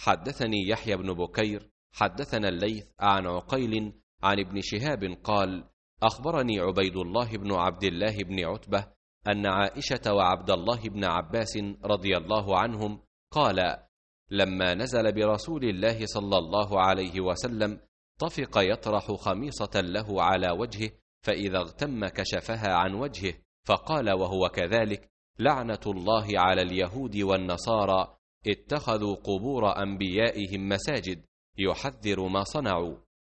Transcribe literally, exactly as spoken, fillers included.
حدثني يحيى بن بكير حدثنا الليث عن عقيل عن ابن شهاب قال: أخبرني عبيد الله بن عبد الله بن عتبة أن عائشة وعبد الله بن عباس رضي الله عنهم قال: لما نزل برسول الله صلى الله عليه وسلم طفق يطرح خميصة له على وجهه، فإذا اغتم كشفها عن وجهه، فقال وهو كذلك: لعنة الله على اليهود والنصارى اتخذوا قبور أنبيائهم مساجد، يحذر ما صنعوا.